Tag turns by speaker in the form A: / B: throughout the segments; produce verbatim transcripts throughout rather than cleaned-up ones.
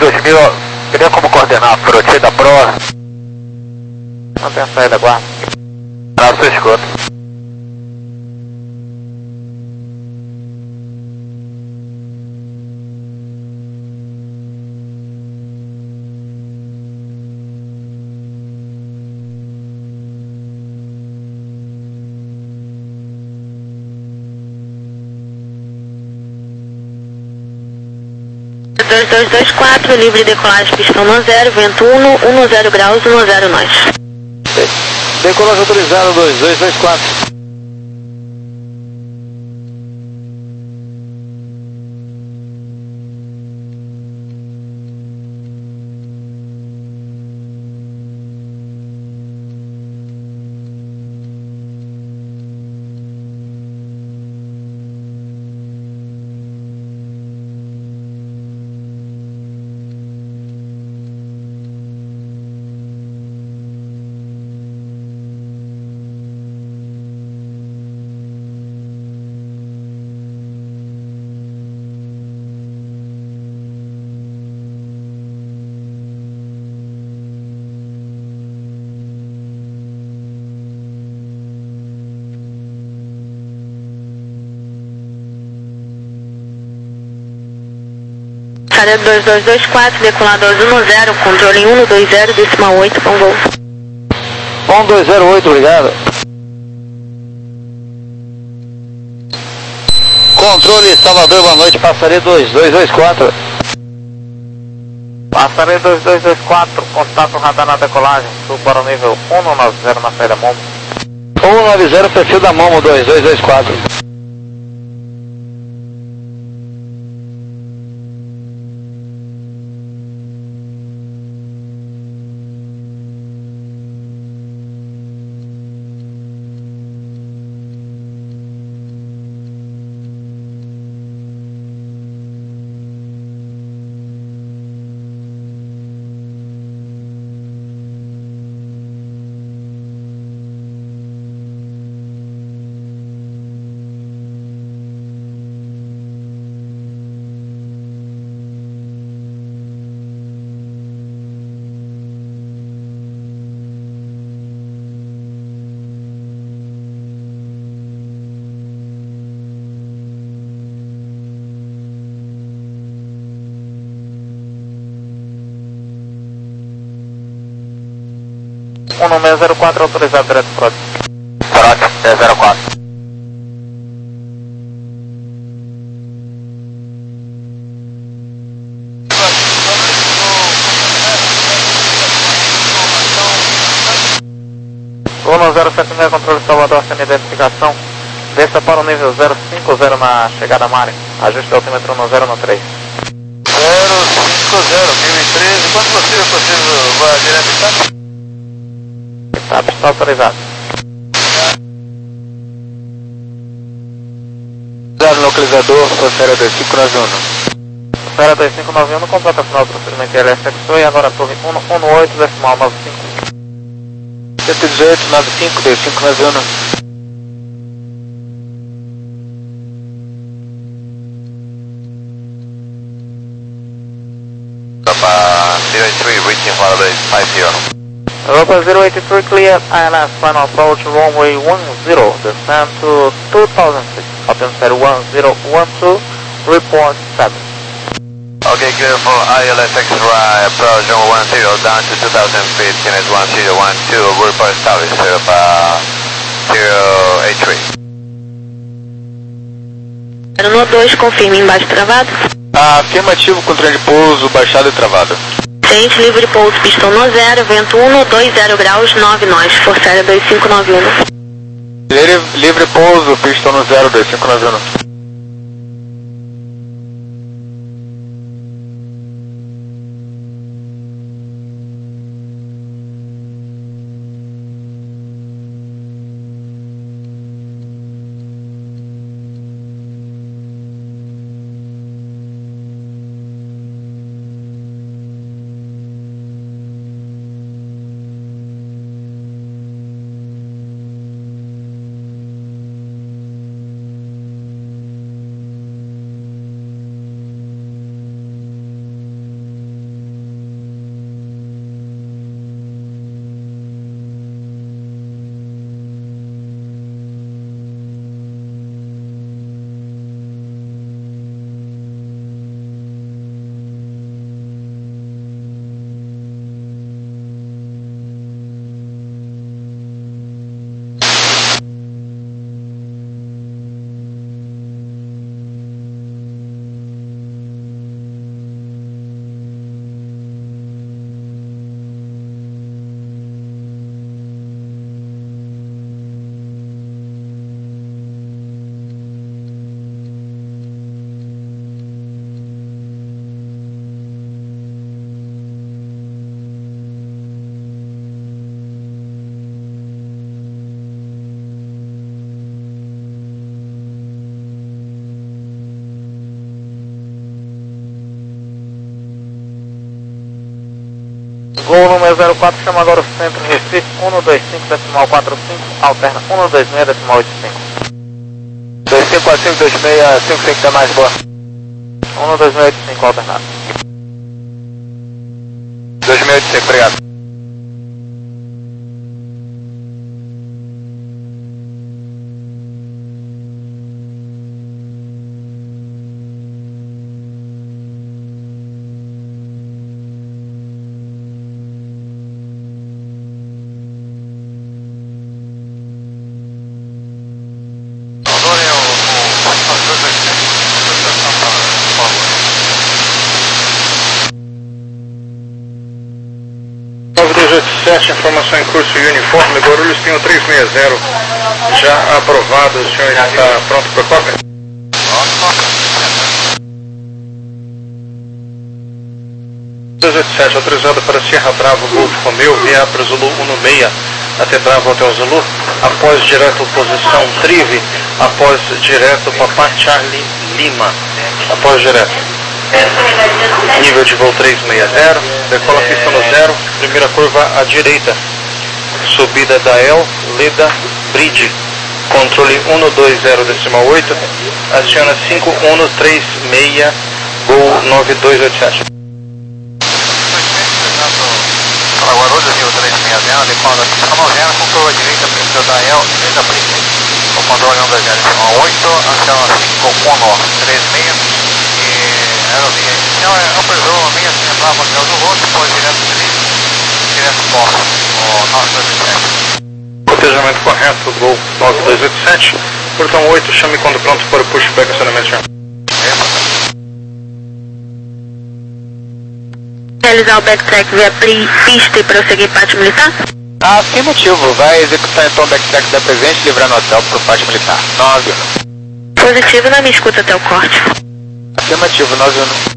A: dois mil, teria como coordenar a frota da prova?
B: Não tem a saída, guarda.
A: Na sua escuta.
C: dois dois dois quatro, livre decolagem, pistão no zero, vento um, um zero graus, um zero nós.
B: Decolagem autorizada, dois dois dois quatro.
C: Área dois dois dois quatro, decolador um zero, controle em um dois zero, decimal oito, com voo.
B: um dois zero oito, obrigado. Controle Salvador, boa noite, passaria dois dois dois quatro.
D: Passaria dois dois dois quatro, contato radar na decolagem, sul para o nível um nove zero na saída Momo.
B: um nove zero, perfil da Momo, dois dois dois quatro.
D: um seis zero quatro, autorizado direto pro
A: Frota seis zero quatro.
D: um zero sete seis, controle Salvador, sem identificação. Desça para o nível zero cinco zero na chegada Mari. Ajuste o altímetro no zero no três.
A: zero cinco zero, mil e treze, quando possível, possível, vai direto em Itap?
D: Itap está autorizado.
A: Zero localizador, Forceira dois cinco nove um.
D: Forceira dois cinco nove um, no contrato final do procedimento L S X e agora torre um um oito, decimal nove cinco.
A: cento e dezoito, nove cinco, dois cinco nove um. Europa zero eight three, reaching Holiday five zero.
D: Europa zero eight three, clear, I L S, final approach, runway one zero, descend to two thousand six, atmosphere one zero one two, report seven.
A: Okay, clear for I L S X-Ray, approach runway one zero, down to two thousand feet, unit one zero one two, report established, Europa zero eight three.
C: No dois, confirme embaixo travado.
A: Afirmativo, controle de pouso, baixado e travado.
C: Ciente, livre de pouso, pistão no zero, vento um, dois zero graus, nove nós, Força Aérea dois cinco nove um.
A: Livre, livre pouso, pistão no zero, dois cinco nove um.
D: Gol número zero quatro, chama agora o centro Recife, um dois cinco decimal quatro cinco, alterna um dois seis decimal oito cinco.
A: dois cinco quatro cinco dois seis cinco cinco, tá mais boa.
D: um dois seis oito cinco, alternado.
A: dois seis oito cinco, obrigado.
E: nove dois oito sete, informação em curso e uniforme, Guarulhos tem o trezentos e sessenta, já aprovado, o senhor está pronto para a cópia? dois oito sete, autorizado para Sierra Bravo, Golf Romeo, via para Zulu um seis, até Bravo Hotel Zulu, após direto posição Trive, após direto Papá Charlie Lima, após direto. Nível de voo trezentos e sessenta, decola pista no zero, primeira curva à direita, subida da El Leda Bridge, controle um dois zero decimal oito, aciona cinco um três seis, Gol nove dois oito sete.
A: Para Guarulhos, nível trezentos e sessenta, decola da pista no zero, com curva à direita, pista da El Leda Bridge, o controle um dois zero decimal oito, aciona cinco um três seis, aerovia inicial é Upper Zone seis seis Bravo Hotel do Roto, depois direto de direto Fox, o nove dois oito sete.
E: Cotejamento correto, Gol nove dois oito sete, portão oito, chame quando pronto para o pushback acionamento já.
C: Realizar o backtrack via pista e prosseguir pátio militar?
A: Afirmativo, vai executar então o backtrack da presente, livrando o hotel para o pátio militar. nove.
C: Positivo, não me escuta até o corte.
A: Afirmativo, nove um.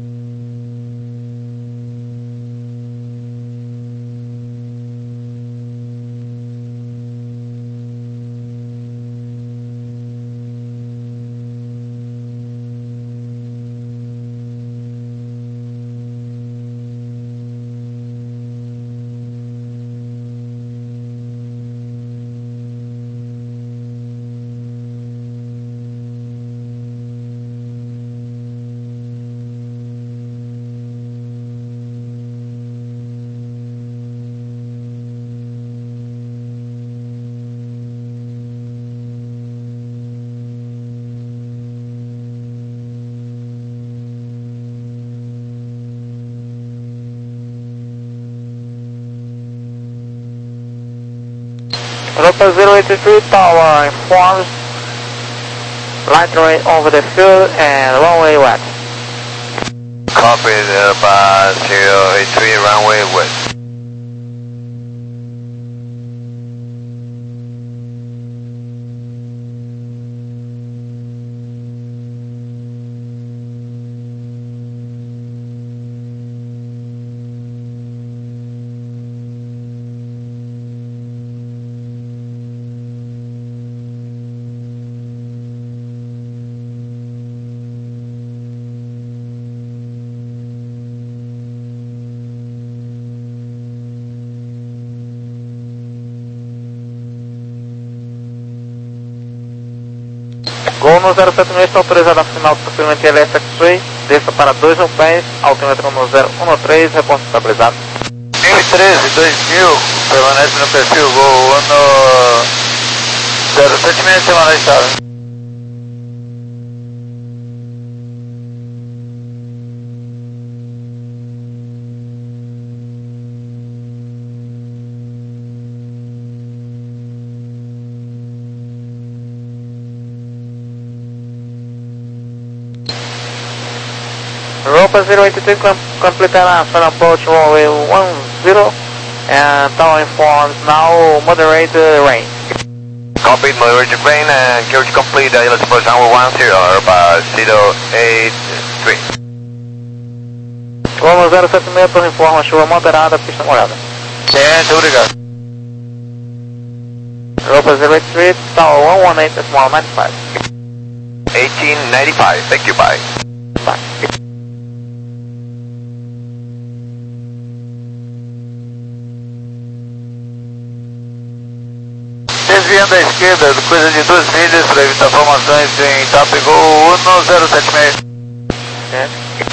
D: Europa zero eight three Tower informs light rain over the field and runway west.
A: Copy, Europa zero eight three, runway west.
D: Gol no zero sete seis, está autorizado a final do procedimento L S X-Ray, desça para dois mil pés, altímetro no zero um três, reponto estabilizado.
A: mil treze, dois mil, permanece no perfil, Gol ano zero sete seis, semana estável.
D: Europa zero eight three completará final approach runway one zero and tower informs now moderate rain.
A: Complete moderate rain and gear to complete I L S approach runway one zero, Europa zero eight three.
D: Vamos zero sete seis, torre informa chuva moderada, pista molhada.
A: Certo, obrigado.
D: Europa zero eight three, tower one one eight decimal nine five.
A: eighteen ninety-five, thank you, bye.
D: Bye.
A: vindo da esquerda, coisa de duas milhas para evitar formações em Tapego um zero sete seis.
D: Yeah.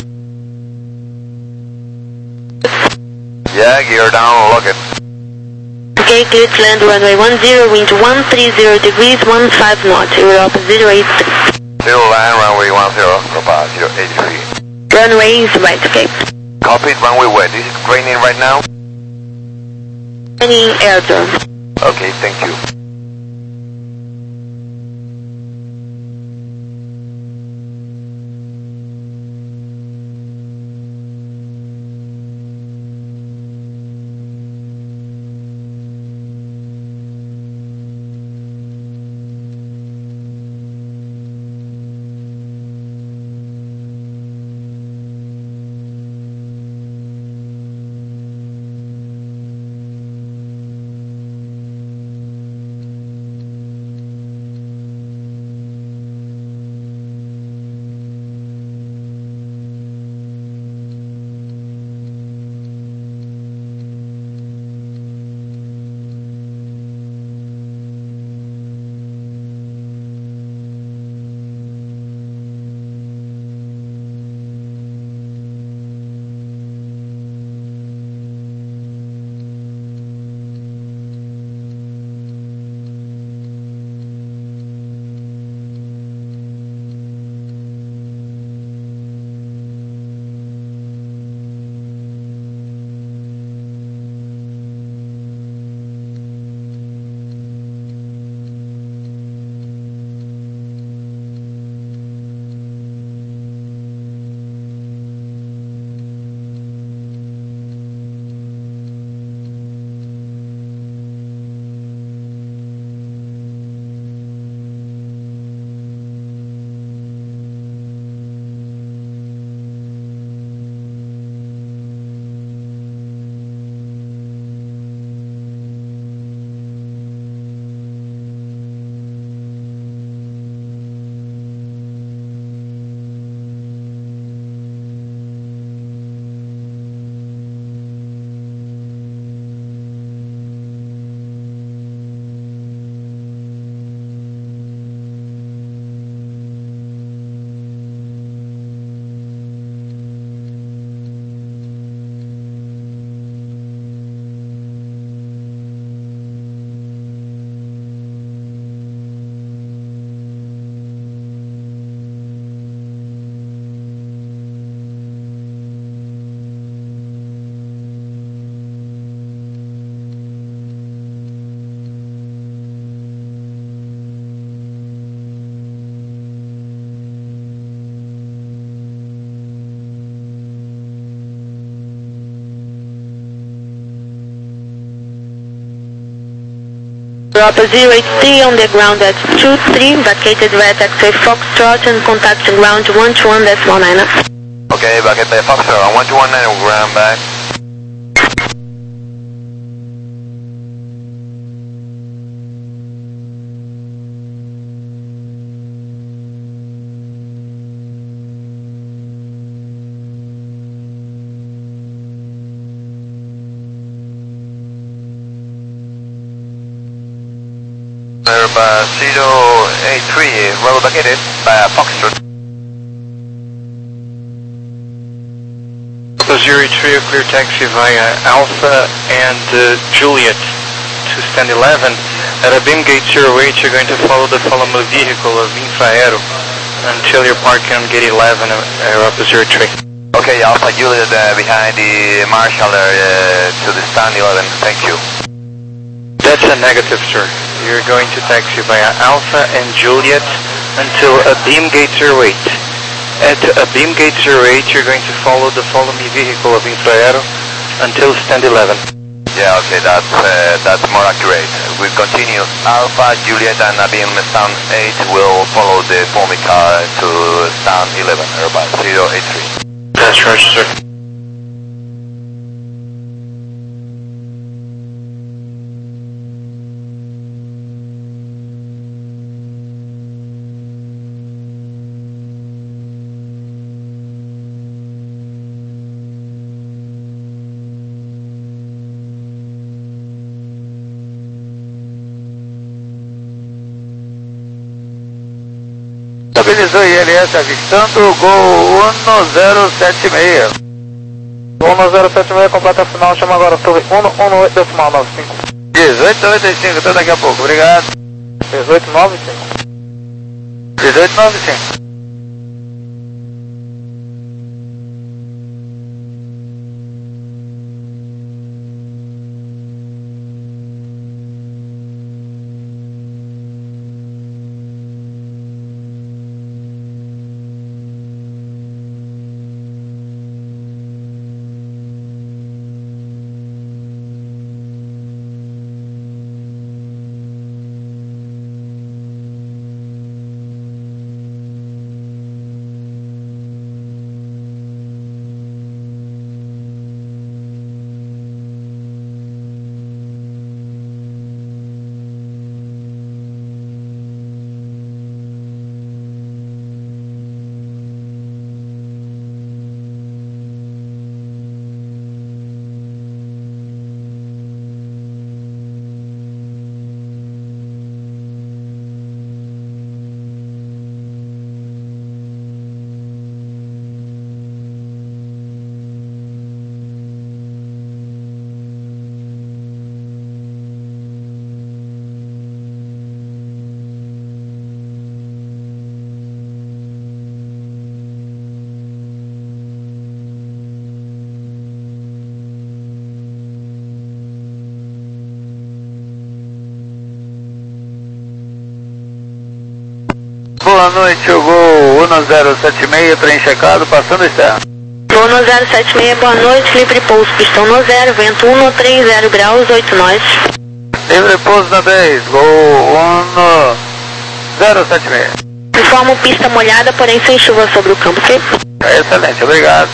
A: Yeah, gear down, lock it.
C: Okay, clear to land runway one zero, wind one three zero degrees, one five knots, Europa zero eight three.
A: Zero land, runway one zero, Europa zero eight three.
C: Runway is right, okay.
A: Copy, runway wet. Is it raining right now?
C: Any airdrome.
A: Okay, thank you.
C: Europa zero eight three on the ground at two three, vacated red X-ray Foxtrot and contacting ground one two one decimal nine.
A: Okay, back at the Foxtrot, one two one nine, ground back. Airbus zero eight three, well vacated by Foxtrot.
E: zero eight three, clear taxi via Alpha and uh, Juliet to stand eleven. At a beam gate zero eight, you're going to follow the follow vehicle of Infraero until you're parking on gate eleven, Europa zero three.
A: Okay, Alpha Juliet uh, behind the Marshall uh, to the stand eleven, thank you.
E: That's a negative, sir. You're going to taxi via Alpha and Juliet until a beam gate zero eight. At a beam gate zero eight, you're going to follow the follow me vehicle of Infraero until stand eleven.
A: Yeah, okay, that's uh, that's more accurate. We continue. Alpha, Juliet, and a beam stand eight will follow the follow me car to stand eleven, Airbus zero eight three.
E: That's right, sir.
B: Estabilizou I L S avistando Gol um zero sete seis.
D: um zero sete seis, completa final, chama agora torre um um oito decimal nove cinco.
B: dezoito noventa e cinco, até daqui a pouco, obrigado.
D: dezoito noventa e cinco.
B: dezoito noventa e cinco. Boa noite, o Gol um zero sete seis, trem checado, passando externo.
C: Gol um zero sete seis, boa noite, livre pouso, pistão no zero, vento um três zero graus, oito nós.
B: Livre pouso na dez, Gol um zero sete seis.
C: Informo pista molhada, porém sem chuva sobre o campo, ok?
B: Excelente, obrigado.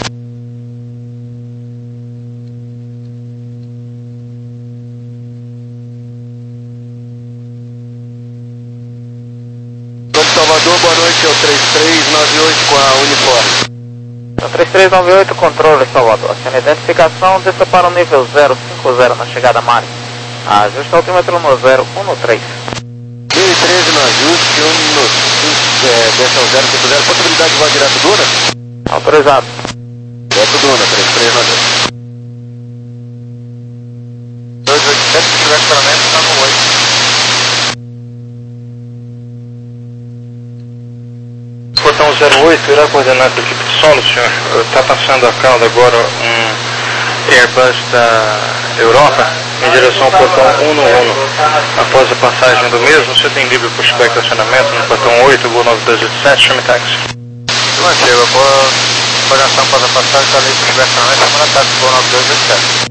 F: Salvador, boa noite, é o três três nove oito com a uniforme.
D: três três nove oito, controle Salvador. Aciona identificação, desça para o nível zero cinco zero na chegada máxima. Ajuste o altímetro no zero um três.
F: mil e treze no ajuste, um no cinco, é, desce ao zero cinco zero, possibilidade de voar direto Duna?
D: Autorizado.
F: Direto Duna, três três nove oito.
A: dois oito sete, se tiver esperamento, está no oito.
E: Portão zero oito, irá coordenar com a equipe de solo, senhor. Está passando a cauda agora um Airbus da Europa em direção ao portão um no um. Após a passagem do mesmo, você tem livre pushback de acionamento no portão oito, Gol nove dois oito sete, chame táxi.
A: Mantigo, após coordenação após a passagem, está livre de acionamento, chamando táxi Gol nove dois oito sete.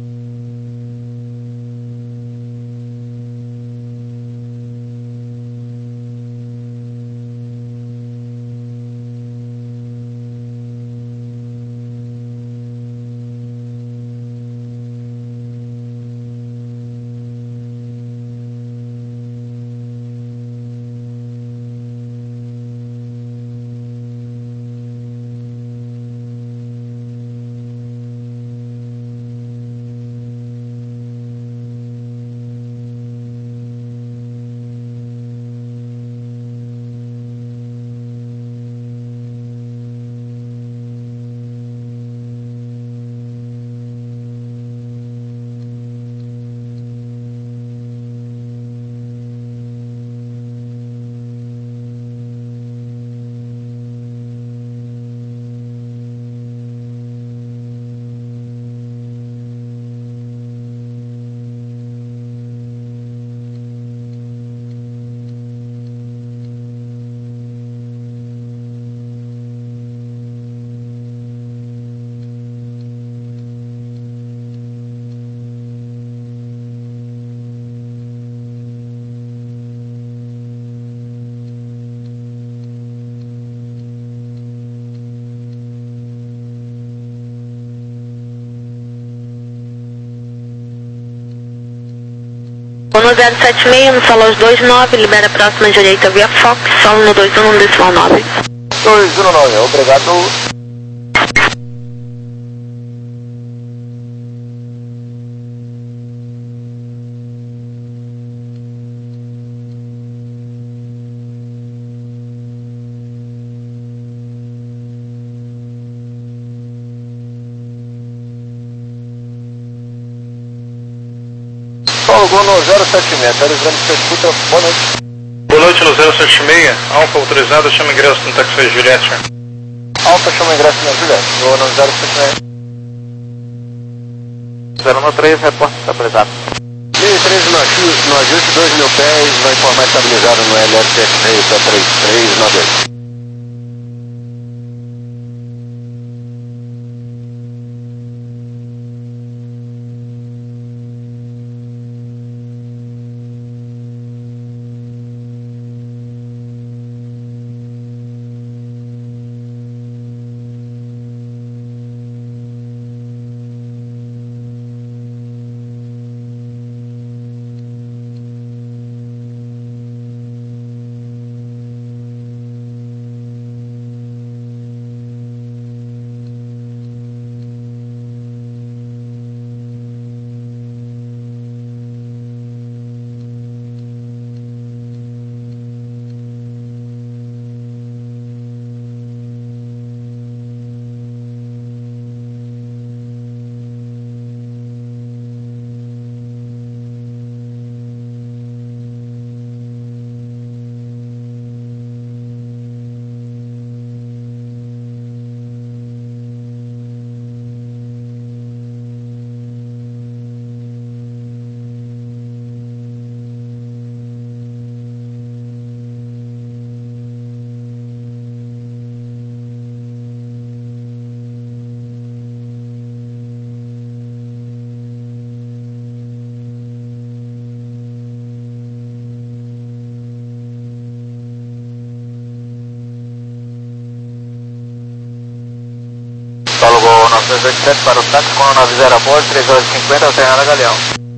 C: no zero sete seis, no solo dois nove, libera a próxima direita via Fox, solo no dois um decimal nove.
F: dois um nove, obrigado. Gol no zero sete seis, aterrissando que você escuta, boa noite.
E: Boa noite no zero sete seis, Alfa autorizado, chama ingresso no táxi Juliette.
F: Alfa chama ingresso na Juliette, Gol no zero sete seis.
D: zero um três, repórter estabilizado.
F: mil e treze no ajuste, no ajuste dois mil pés, vai informar estabilizado no L S F três a três três nove oito.
A: Paulo Gol nove dois oito sete para o táxi com a nove zero a bordo, três horas e cinquenta, alternada Galeão.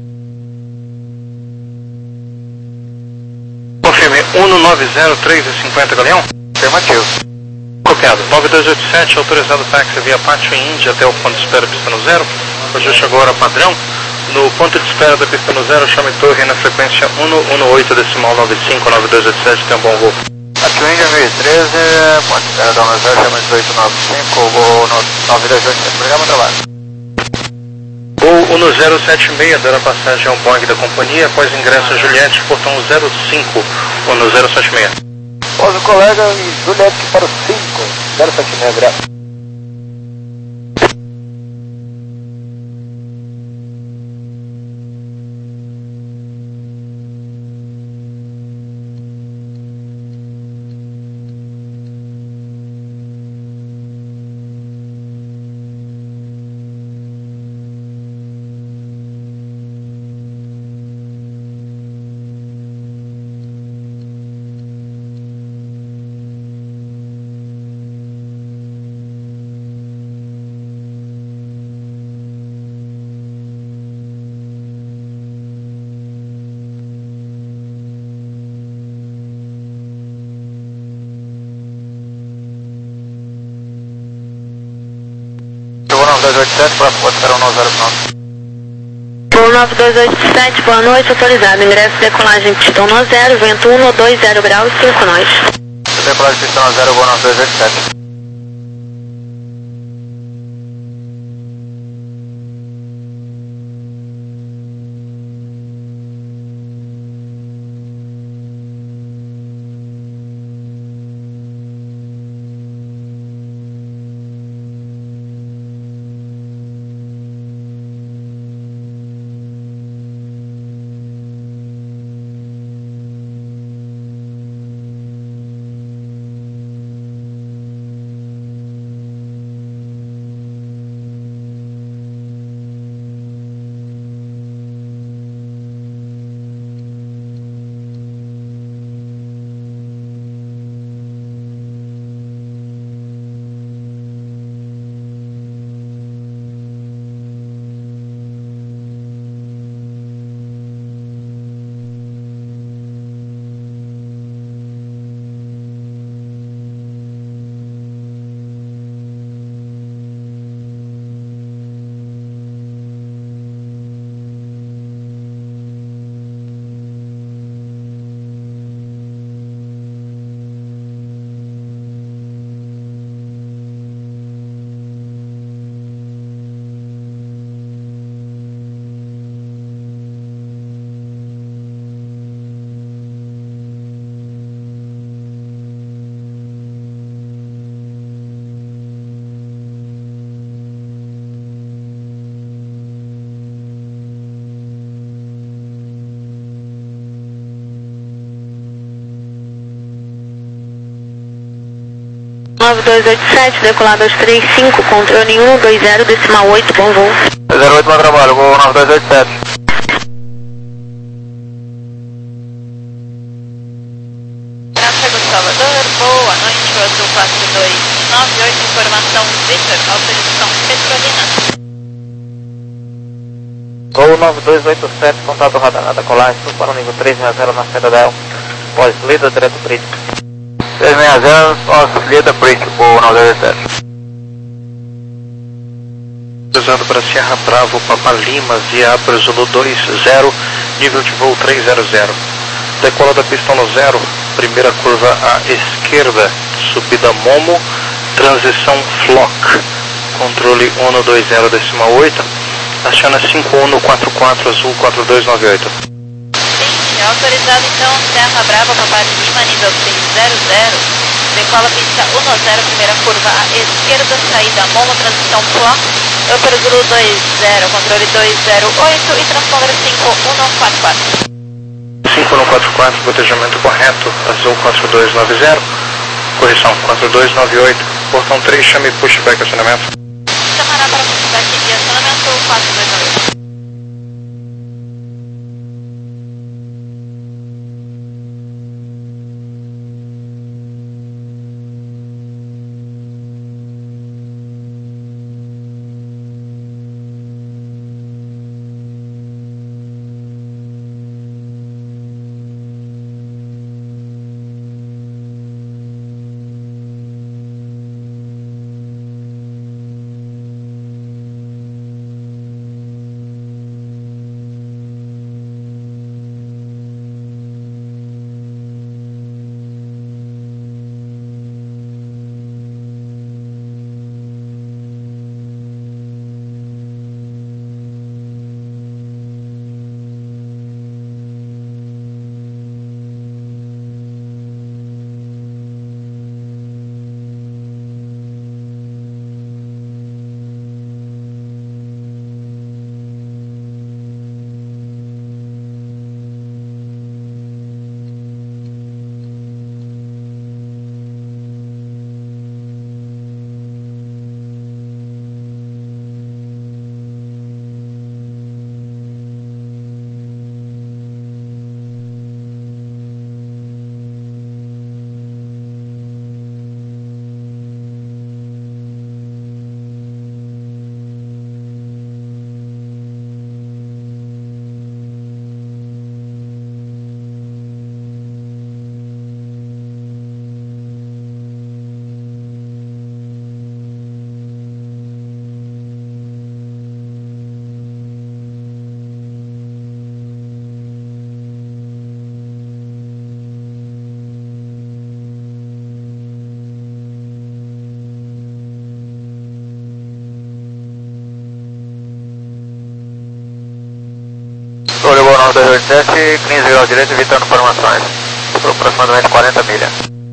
E: Confirme, um nove zero três e cinquenta Galeão?
A: Afirmativo.
E: Copiado, nove dois oito sete, autorizado táxi via Pátio Índia até o ponto de espera pista no zero. Ajuste agora padrão. No ponto de espera da pista no zero, chame torre na frequência um um oito decimal nove cinco nove dois oito sete, tem um bom voo.
A: Pátio Índia mil e treze, ponto de espera da um zero, chama dezoito nove cinco, Gol nove dois oito sete, programa trabalho.
E: Gol um zero sete seis, dará passagem ao Boeing da companhia após ingresso a Juliette, portão zero cinco, um zero sete seis.
F: Pouso colega e Juliette para o cinco, zero sete seis, graças.
A: nove dois oito sete, próximo pode esperar um nove zero nove.
C: Gol nove dois oito sete, boa noite, autorizado. Ingresso decolagem pistão no zero, vento um dois zero graus, cinco nós.
A: Decolagem pistão no zero, Gol nove dois oito sete.
C: nove dois oito sete, decolado dois três cinco, controle um dois zero, decimal oito, bom voo.
B: zero oito, bom trabalho, voo nove dois oito sete.
G: Tráfego Salvador, boa noite, Azul quatro dois nove oito, informação Victor, autorização Petrolina.
D: Gol nove dois oito sete, contato radar da colagem, sul para o nível três seis zero na Citadel, pós-lida, direto Brito.
B: três seis zero, pós-lida, Brito, voo nove dois oito sete.
E: Cruzando para Sierra Bravo, Papa Lima, via Abra Zulu dois zero, nível de voo três zero zero. Decola da pista no zero, primeira curva à esquerda, subida Momo, transição Flock, controle um dois zero, decimal oito, aciona cinco um quatro quatro, Azul quatro dois nove oito.
G: Sim, autorizado então, Serra Brava, Papa Lima, nível seis zero zero, decola pista um zero, primeira curva à esquerda, saída Momo, transição Flock, Upper Zulu dois zero, controle dois zero oito e transponder cinco um quatro quatro.
E: cinco um quatro quatro, gotejamento correto, Azul quatro dois nove zero, correção quatro dois nove oito, portão três, chame pushback acionamento.
G: Chamará para pushback de acionamento quatro dois nove oito.
B: Controle voo nove dois oito sete, quinze graus direito, evitando formações, por aproximadamente quarenta milhas.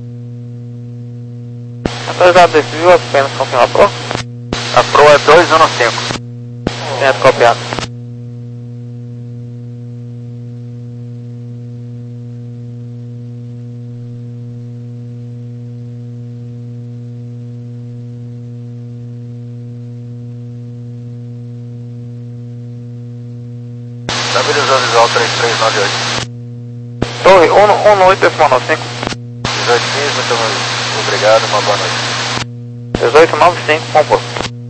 D: Autorizado desse view, apenas confirma a Pro.
B: A Pro é dois um cinco.
D: Neto copiado.
B: Estabilizou visual três três nove oito.
D: Torre um um oito, decimal nove cinco.
B: dezoito quinze, muito obrigado, uma boa noite.
D: dezoito nove cinco, composto.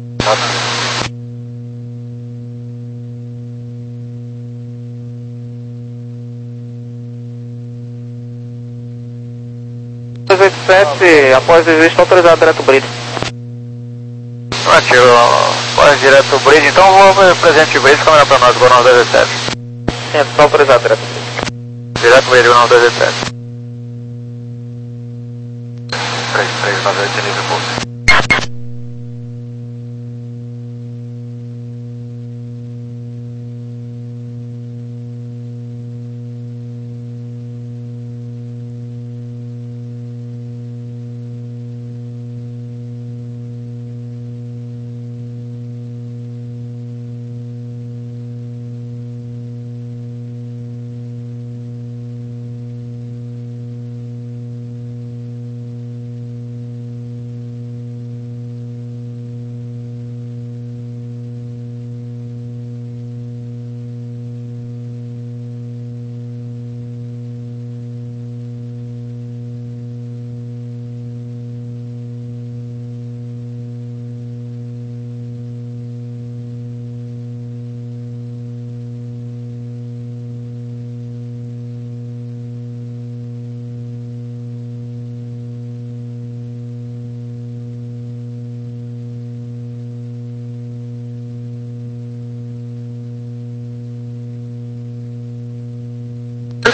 D: dois oito sete, após desvio, autorizado direto Brito.
B: Ativo, após direto Brito, então vou presente Brito, câmera para nós, voo nove dois oito sete.
D: Sim, está autorizado direto Brito.
B: Direto Brito, nove dois oito sete. três três nove oito, nível pulso.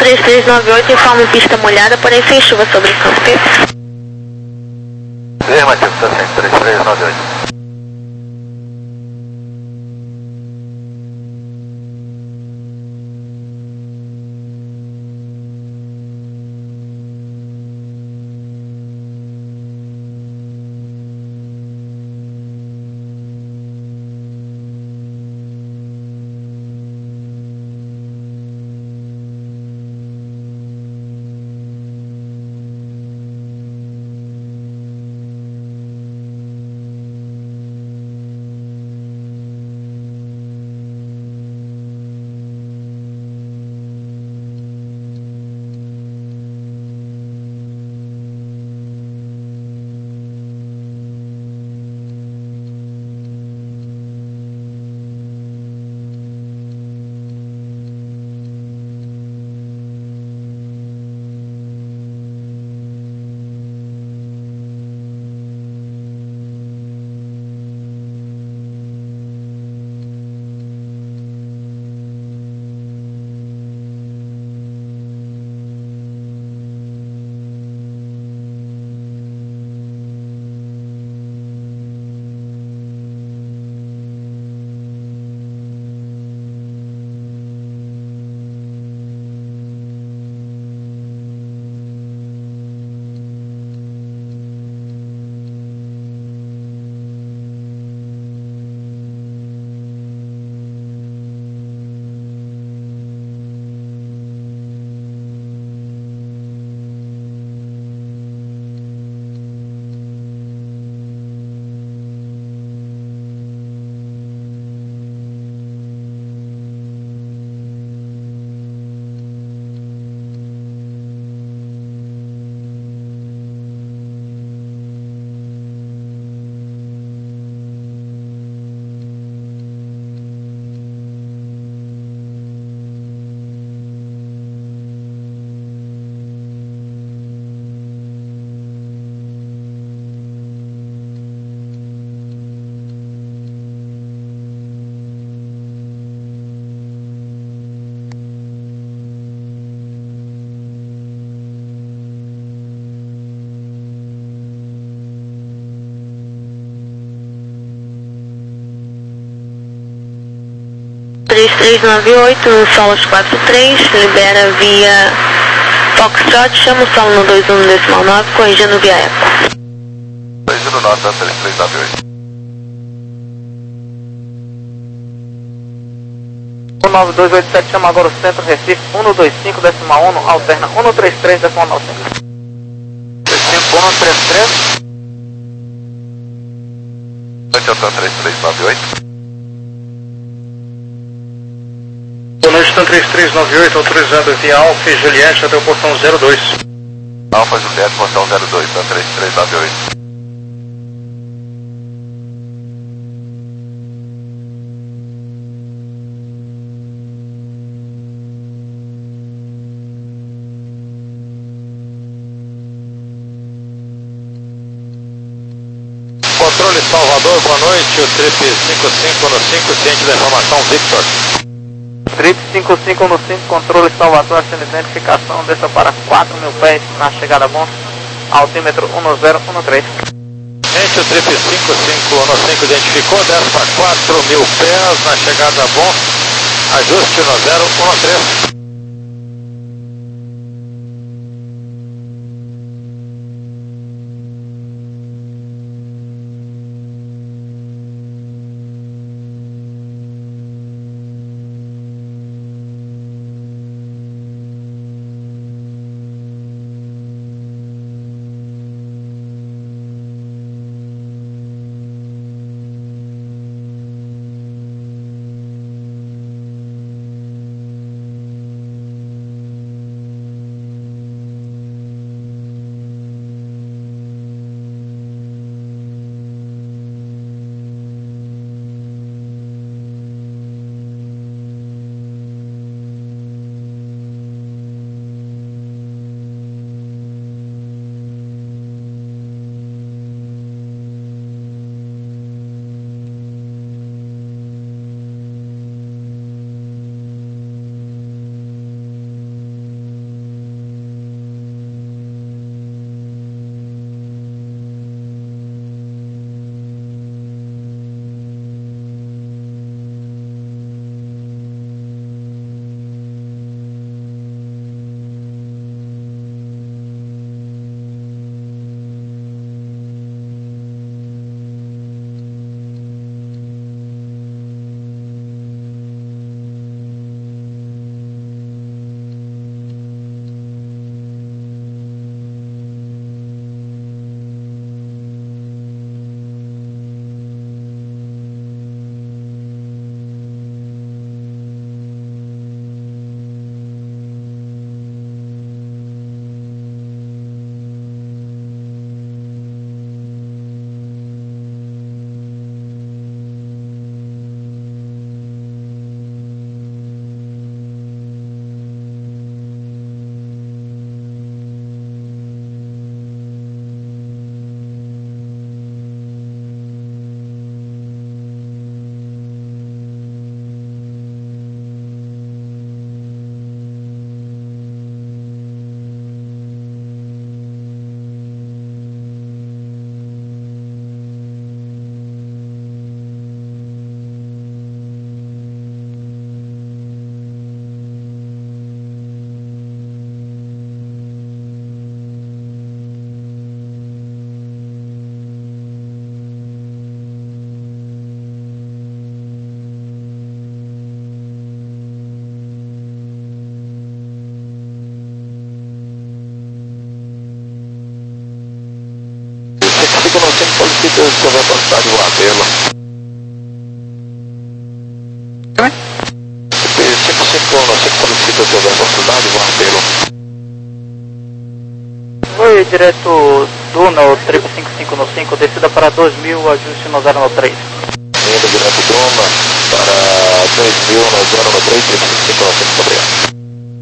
C: três três nove oito, informe pista molhada, porém sem chuva sobre o campo.
A: Afirmativo, está sendo três três nove oito.
C: três três nove oito, no Solos quatro três, libera via Foxtrot, chama o solo no dois um decimal nove, corrigindo via Eco.
A: Corrigindo nota três três nove oito.
D: um nove dois oito sete, chama agora o centro Recife, um dois cinco decimal um, alterna um três três decimal nove.
A: cinco um três três. Hotel três três nove oito.
E: Boa noite, Tan três três nove oito, autorizado via Alfa e Juliette até o portão zero dois.
A: Alfa Juliette, portão zero dois, Tan três três nove oito.
F: Controle Salvador, boa noite, o Trip cinco cinco no cinco, ciente da informação Victor.
D: Trip cinco cinco no cinco, controle Salvador, achando identificação, desça para quatro mil pés na chegada bom, altímetro um zero um três.
F: Gente, o Trip cinco cinco no cinco identificou, desce para quatro mil pés na chegada bom, ajuste no zero um três. Solicito a velocidade do Abelo. cinco cinco um nove cinco solicita a sua velocidade do Abelo.
D: Oi, direto Duna, triple cinco cinco no cinco, descida para dois mil, ajuste no zero no três.
F: Indo direto Duna para dois mil no zero no três, triple cinco cinco no cinco, obrigado.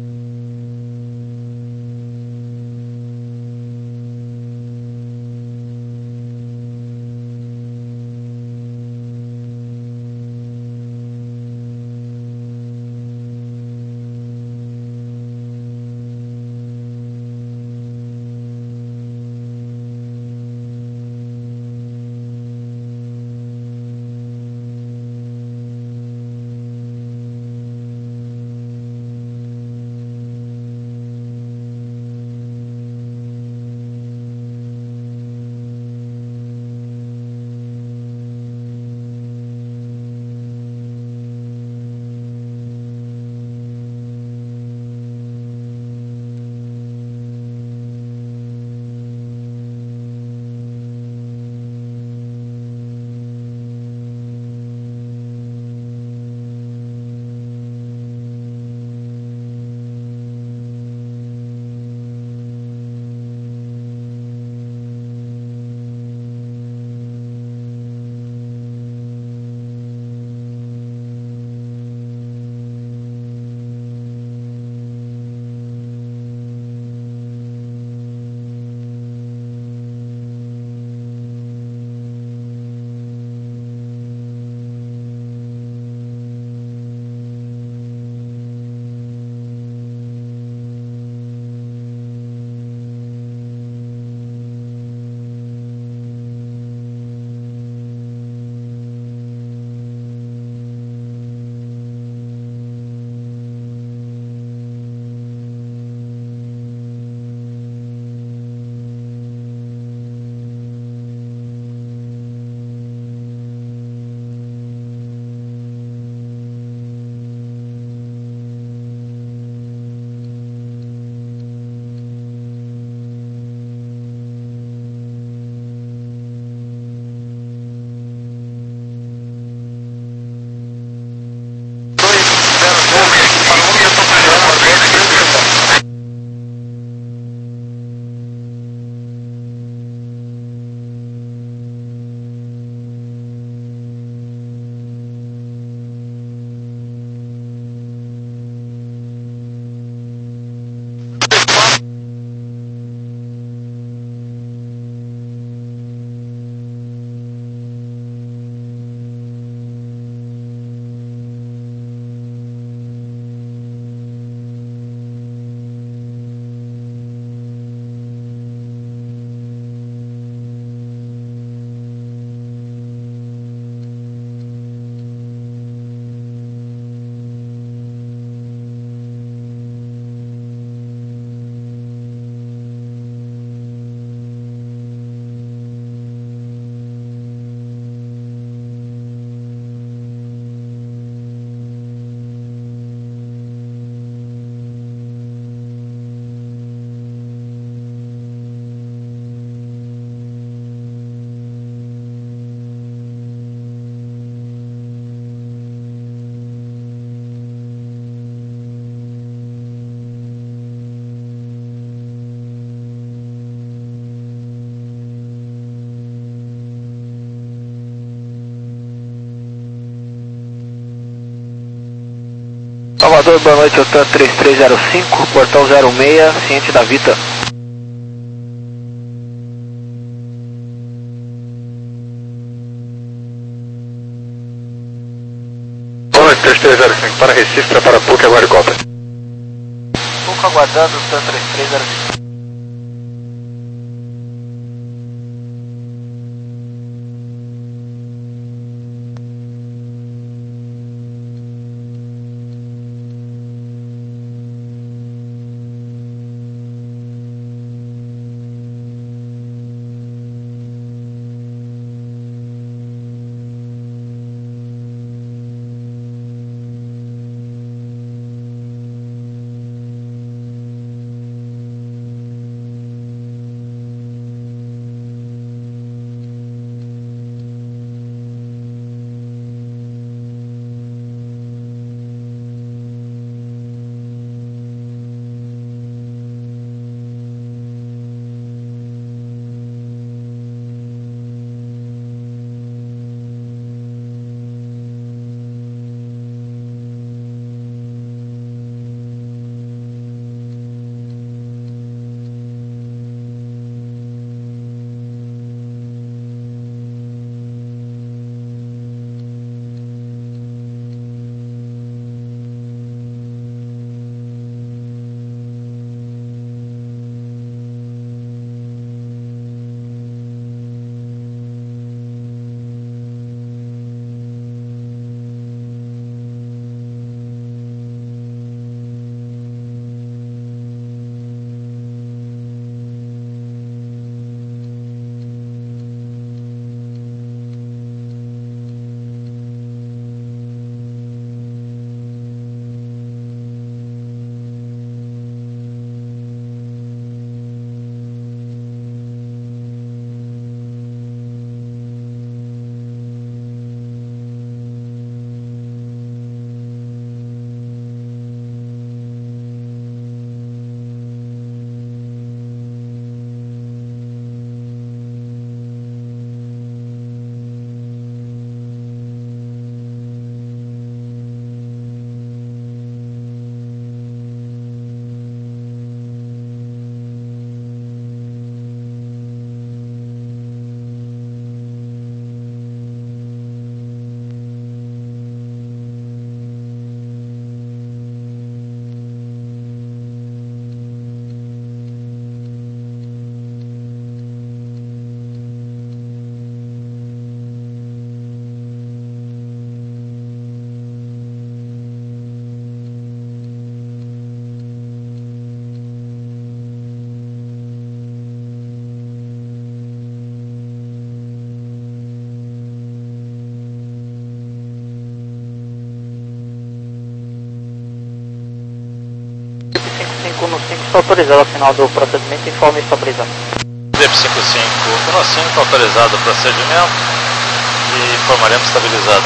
B: Salvador, boa noite, Otan três três zero cinco, portão zero seis, ciente da Vita.
E: Boa noite, três três zero cinco, para Recife, prepara P U C, aguarde Copa.
D: Pouco aguardando, Otan três três zero cinco. cinco cinco um cinco está autorizado ao final do procedimento, informe estabilizado.
F: Trip cinco cinco um cinco autorizado o procedimento e informaremos estabilizado.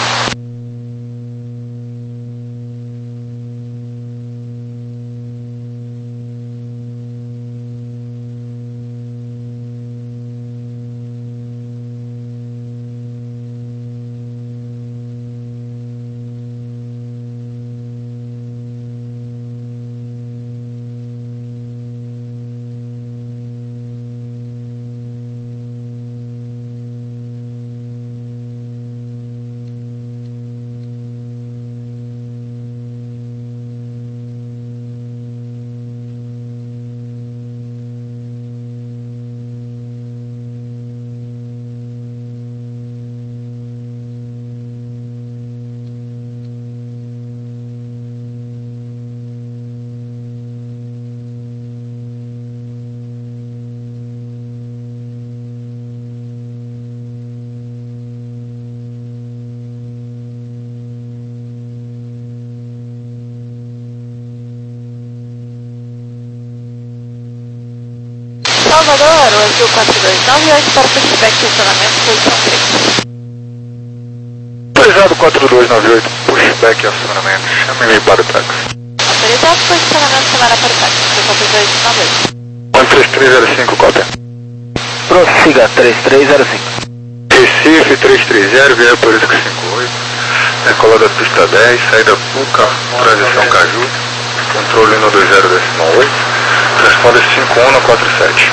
G: Salvador, o Azul quatro dois nove oito para pushback e acionamento, posição três.
A: Autorizado quatro dois nove oito, pushback e acionamento, chame-me para o táxi.
G: Autorizado, posicionamento semana para o táxi, quatro dois nove oito.
A: um três três zero cinco, cópia.
B: Prossiga três três zero cinco.
A: Recife três três zero, via por isso que cinco oito. Decola da pista dez, saída Puca, transição Caju. Controle um dois zero oito. Responde cinco um quatro sete.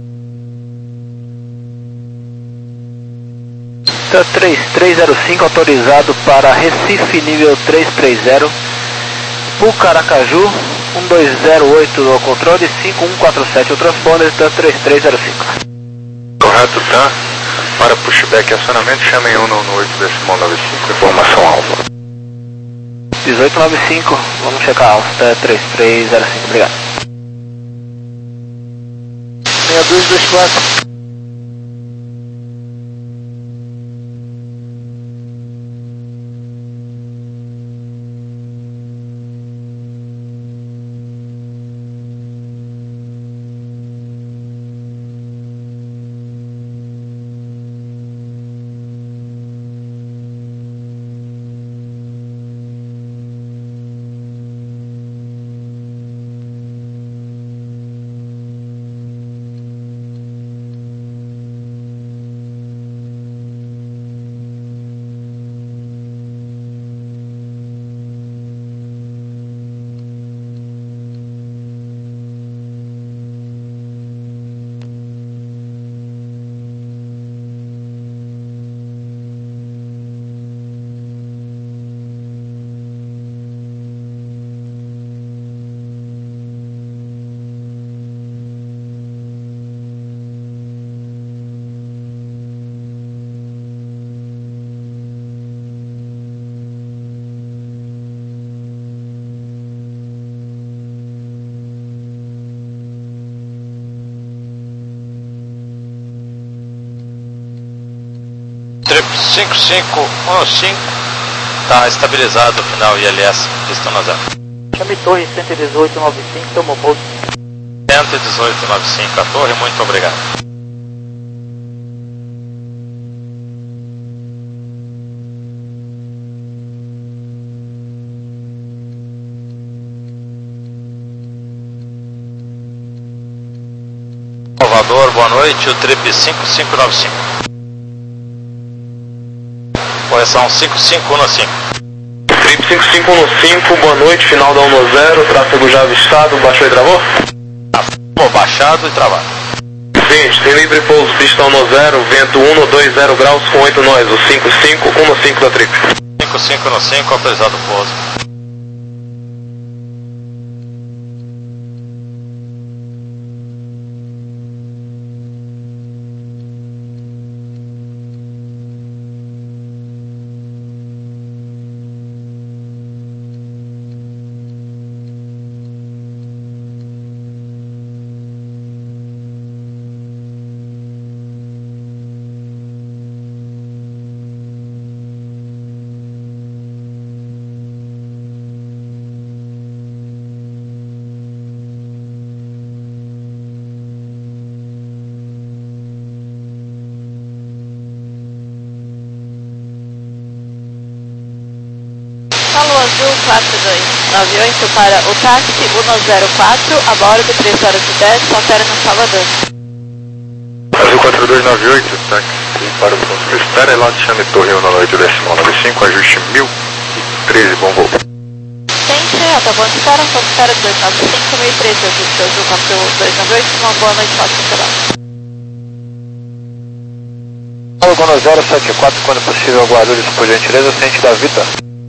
B: três três zero cinco autorizado para Recife nível três três zero, Pucaracaju, um dois zero oito no controle, cinco um quatro sete o transponder da três três zero cinco.
A: Correto, tá? Para pushback e acionamento, chamem um nove oito decimal nove cinco, informação alfa.
B: dezoito nove cinco, vamos checar a alfa, três três zero cinco, obrigado. seis dois dois quatro.
F: Trip cinco cinco um cinco está estabilizado o final I L S, pista na zero.
D: Chame Torre cento e dezoito nove cinco, tomou pouso.
F: cento e dezoito nove cinco, a torre, muito obrigado. Salvador, boa noite, o Trip cinco cinco nove cinco. Correção cinco cinco um cinco.
E: Trip cinco cinco um cinco, boa noite, final da um zero, tráfego já avistado, baixou e travou?
F: Travou, baixado e travado.
E: Seguinte, tem livre pouso, pista um zero, vento um dois zero graus com oito nós, o cinco cinco um cinco da Trip.
F: cinco cinco um cinco, autorizado o pouso.
G: dois nove oito para o táxi um zero quatro, a bordo três horas e dez, altera no Salvador.
E: Azul quatro dois nove oito, táxi para o ponto Espera e lá de Chame Torre um oito decimal nove cinco, ajuste mil e treze, bom voo.
G: Tente, alta boa espera, ponto espera dois nove cinco, mil e treze, ajuste Azul quatro dois nove oito, uma boa noite, pode cancelar.
B: Algo zero sete quatro, quando possível, Guarulhos, por gentileza, ciente da vida.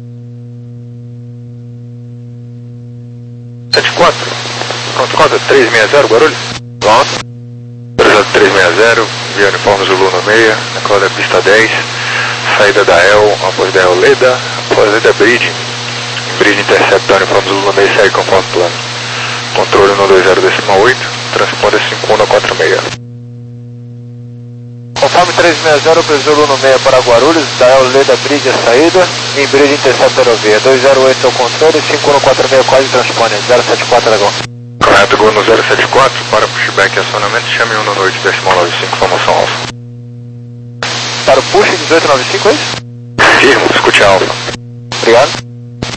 E: sete quatro, pronto, conta, três seis zero, Guarulhos. Pronto. Autorizado três seis zero, via uniforme Zulu no meia, na pista dez, saída da E L, após da E L Leda, após Leda Bridge, Bridge intercepta uniforme Zulu no meia e segue conforme plano. Controle um dois zero decimal oito, transponder cinco um quatro seis.
B: Conforme três seis zero, Zulu no meia para Guarulhos, da E L Leda Bridge a saída, em Bridge intercepta aerovia, dois zero oito ao controle, cinco um quatro seis quase transponder, zero sete quatro legal.
E: Correto, Gol no zero sete quatro, para pushback e acionamento, chame um oito decimal nove cinco, formação alfa.
B: Para o push dezoito nove cinco, é isso?
E: Firmo, escute alfa.
B: Obrigado.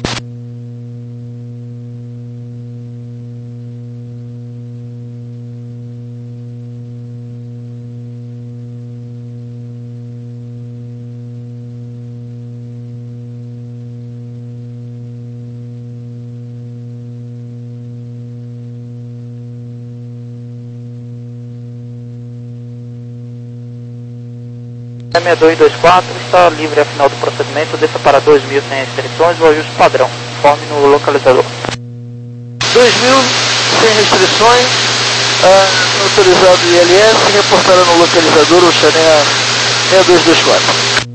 D: seis dois dois quatro está livre a final do procedimento, desça para dois mil sem restrições, o ajuste padrão, informe no localizador.
B: dois mil sem restrições, uh, autorizado I L S, reportaram no localizador o Xané seis dois dois quatro.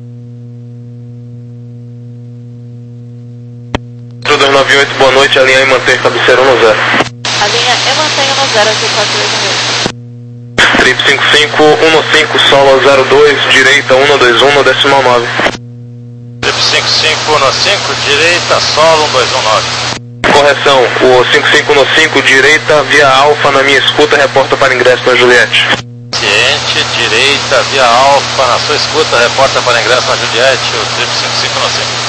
E: dois nove oito, boa noite, alinhar e manter cabeceira um zero.
G: Alinha e mantenha no zero, Azul quatro dois nove oito.
E: Trip cinco cinco, um cinco, solo zero dois, direita um dois um, decimal nove.
F: Trip cinco cinco, um cinco, direita, solo um dois um nove.
E: Correção, o cinco cinco um cinco, direita, via alfa, na minha escuta, reporta para ingresso na Juliette.
F: Ciente, direita, via alfa, na sua escuta, reporta para ingresso na Juliette, o Trip cinco cinco um cinco.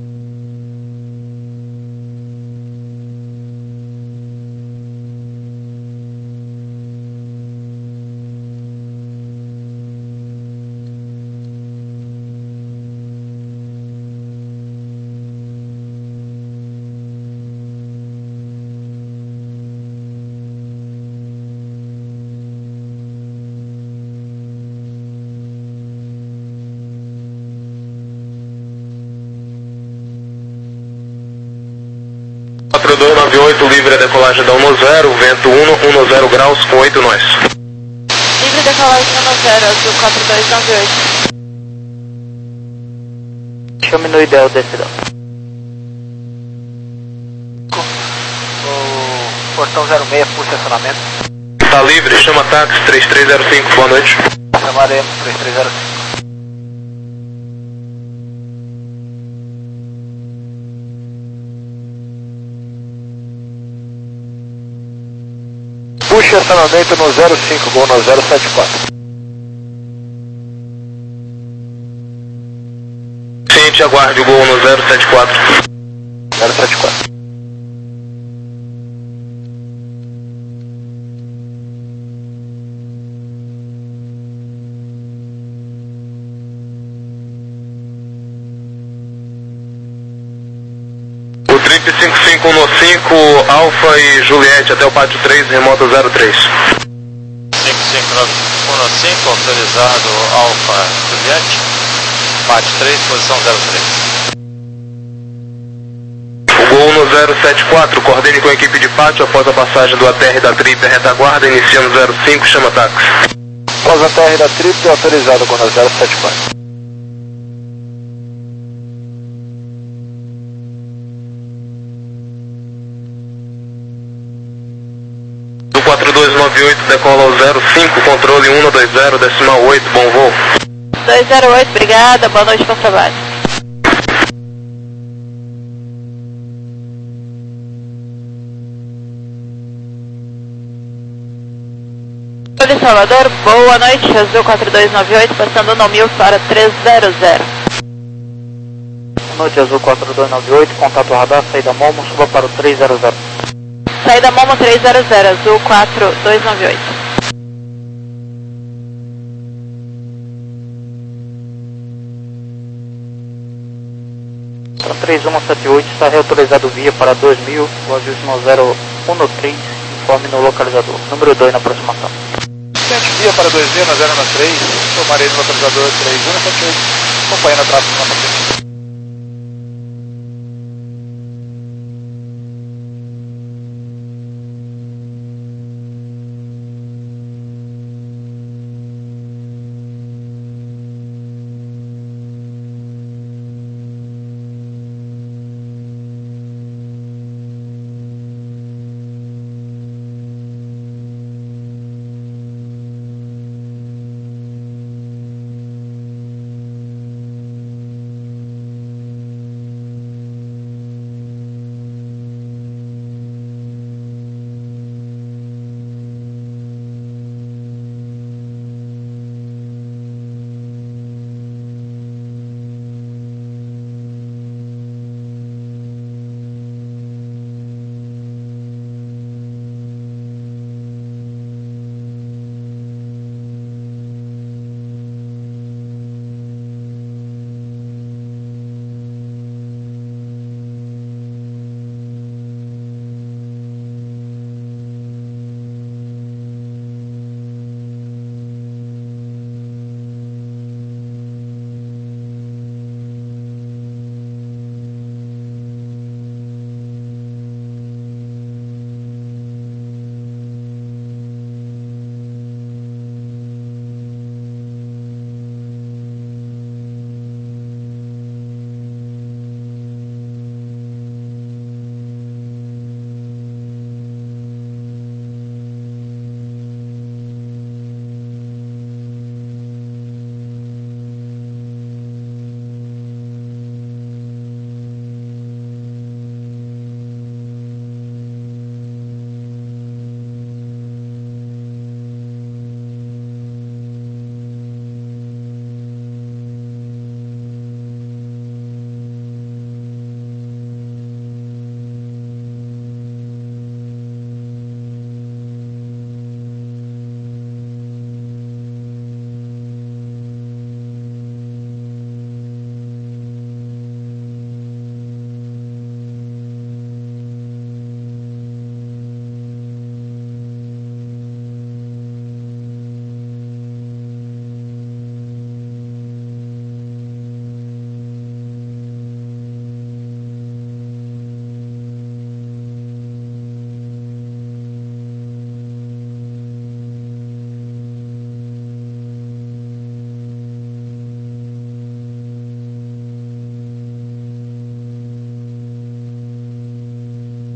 E: quatro dois nove oito, livre a decolagem da um zero, vento um, dez graus com oito nós.
G: Livre decolagem um zero, Azul quatro dois nove oito.
D: Chame no ideal decidão.
B: O portão zero seis, por estacionamento.
E: Tá livre, chama táxi três três zero cinco, boa noite.
B: Chamaremos três três zero cinco. Puxa acionamento no zero cinco, Gol no zero sete quatro.
E: Ciente, aguarde o Gol no zero sete quatro.
B: zero sete quatro.
E: Trip cinco cinco um cinco, Alfa e Juliette até o pátio três, remoto zero três.
F: cinco cinco um cinco, autorizado Alfa Juliette, pátio três, posição zero três.
E: O Gol no zero sete quatro, coordene com a equipe de pátio após a passagem do A T R da Trip, retaguarda, iniciando zero cinco, chama táxi.
B: Após a T R da Trip, autorizado Gol no zero sete quatro.
E: quatro dois nove oito, decola ao zero cinco, controle um dois zero, decimal oito, bom voo.
G: dois zero oito, obrigada, boa noite, bom trabalho. Sul de Salvador, boa noite, Azul quatro dois nove oito, passando no mil para três zero zero.
D: noite, Azul quatro dois nove oito, contato radar, saída Momo, suba para o três zero zero.
G: Saída Momo três zero zero, Azul quatro dois nove oito.
D: três um sete oito, está reautorizado via para dois mil, o ajuste no zero um três, informe no localizador. Número dois na aproximação.
E: Via para dois mil, na zero um três, tomarei no localizador três um sete oito, acompanhando a tráfego na